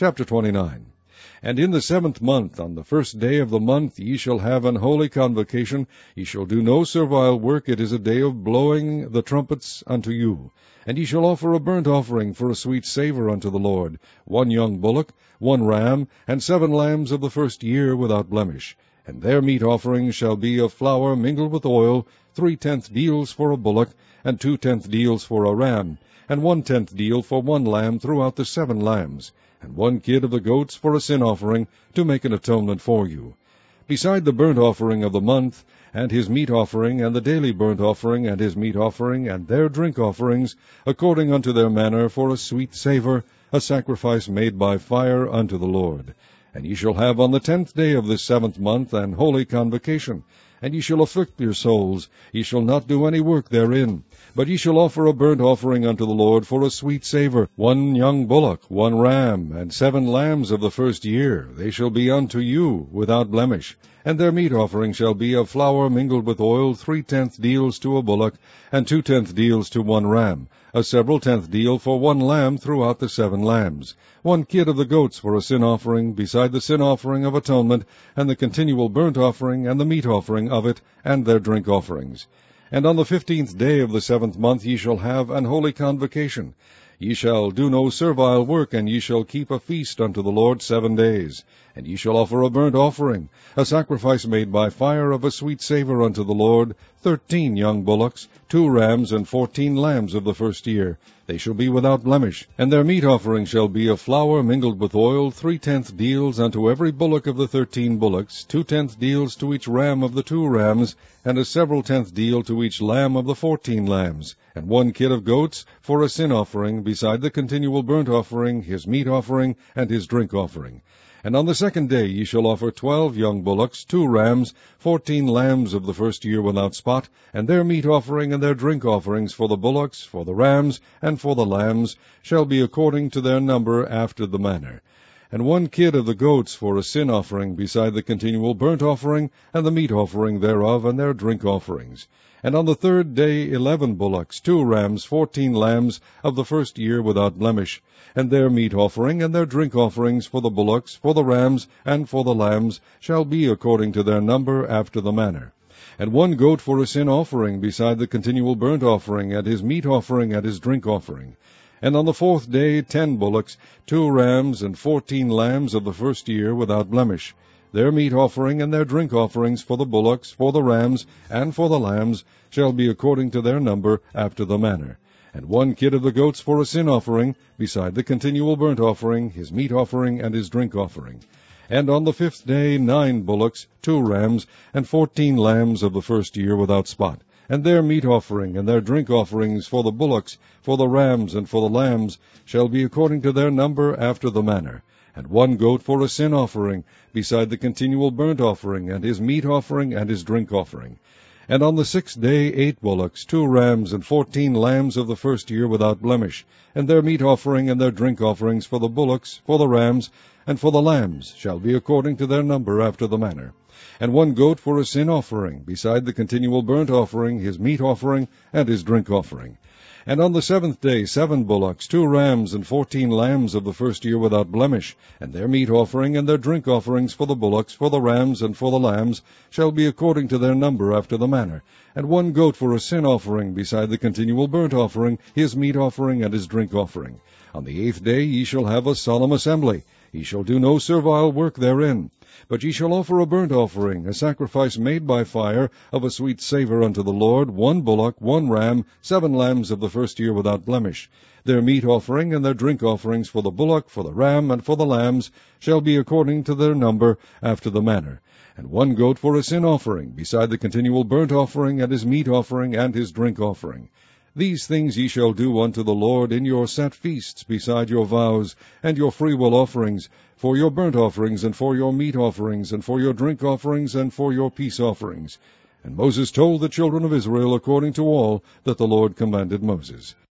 Chapter 29. And in the 7th month, on the 1st day of the month, ye shall have an holy convocation. Ye shall do no servile work. It is a day of blowing the trumpets unto you. And ye shall offer a burnt offering for a sweet savour unto the Lord, 1 young bullock, 1 ram, and 7 lambs of the first year without blemish. And their meat offerings shall be of flour mingled with oil, 3/10 deals for a bullock, and 2/10 deals for a ram, and 1/10 deal for 1 lamb throughout the 7 lambs, and 1 kid of the goats for a sin offering, to make an atonement for you. Beside the burnt offering of the month, and his meat offering, and the daily burnt offering, and his meat offering, and their drink offerings, according unto their manner, for a sweet savour, a sacrifice made by fire unto the Lord. And ye shall have on the 10th day of this 7th month an holy convocation, and ye shall afflict your souls. Ye shall not do any work therein. But ye shall offer a burnt offering unto the Lord for a sweet savour, 1 young bullock, 1 ram, and 7 lambs of the first year. They shall be unto you without blemish. And their meat offering shall be of flour mingled with oil, 3/10 deals to a bullock, and 2/10 deals to 1 ram, a several 10th deal for 1 lamb throughout the 7 lambs, 1 kid of the goats for a sin offering, beside the sin offering of atonement, and the continual burnt offering, and the meat offering of it, and their drink offerings. And on the 15th day of the 7th month ye shall have an holy convocation. Ye shall do no servile work, and ye shall keep a feast unto the Lord 7 days. And ye shall offer a burnt offering, a sacrifice made by fire of a sweet savour unto the Lord, 13 young bullocks, 2 rams, and 14 lambs of the first year. They shall be without blemish. And their meat offering shall be of flour mingled with oil, 3/10 deals unto every bullock of the 13 bullocks, 2/10 deals to each ram of the 2 rams, and a several 10th deal to each lamb of the 14 lambs, and 1 kid of goats for a sin offering, beside the continual burnt offering, his meat offering, and his drink offering. And on the 2nd day ye shall offer 12 young bullocks, 2 rams, 14 lambs of the first year without spot, and their meat offering and their drink offerings for the bullocks, for the rams, and for the lambs, shall be according to their number after the manner. And 1 kid of the goats for a sin offering, beside the continual burnt offering, and the meat offering thereof, and their drink offerings. And on the 3rd day 11 bullocks, 2 rams, 14 lambs of the first year without blemish, and their meat offering and their drink offerings for the bullocks, for the rams, and for the lambs, shall be according to their number after the manner. And 1 goat for a sin offering, beside the continual burnt offering, and his meat offering, and his drink offering. And on the 4th day 10 bullocks, 2 rams, and 14 lambs of the first year without blemish. Their meat offering and their drink offerings for the bullocks, for the rams, and for the lambs, shall be according to their number after the manner. And 1 kid of the goats for a sin offering, beside the continual burnt offering, his meat offering, and his drink offering. And on the 5th day 9 bullocks, 2 rams, and 14 lambs of the first year without spot, and their meat offering and their drink offerings for the bullocks, for the rams, and for the lambs, shall be according to their number after the manner. And 1 goat for a sin offering, beside the continual burnt offering, and his meat offering, and his drink offering. And on the 6th day 8 bullocks, 2 rams, and 14 lambs of the first year without blemish, and their meat offering and their drink offerings for the bullocks, for the rams, and for the lambs, shall be according to their number after the manner. And 1 goat for a sin offering, beside the continual burnt offering, his meat offering, and his drink offering. And on the 7th day 7 bullocks, 2 rams, and 14 lambs of the first year without blemish, and their meat offering and their drink offerings for the bullocks, for the rams, and for the lambs, shall be according to their number after the manner. And 1 goat for a sin offering, beside the continual burnt offering, his meat offering, and his drink offering. On the 8th day ye shall have a solemn assembly. Ye shall do no servile work therein. But ye shall offer a burnt offering, a sacrifice made by fire, of a sweet savour unto the Lord, 1 bullock, 1 ram, 7 lambs of the first year without blemish. Their meat offering and their drink offerings for the bullock, for the ram, and for the lambs, shall be according to their number after the manner. And 1 goat for a sin offering, beside the continual burnt offering, and his meat offering, and his drink offering. These things ye shall do unto the Lord in your set feasts, beside your vows, and your freewill offerings, for your burnt offerings, and for your meat offerings, and for your drink offerings, and for your peace offerings. And Moses told the children of Israel according to all that the Lord commanded Moses.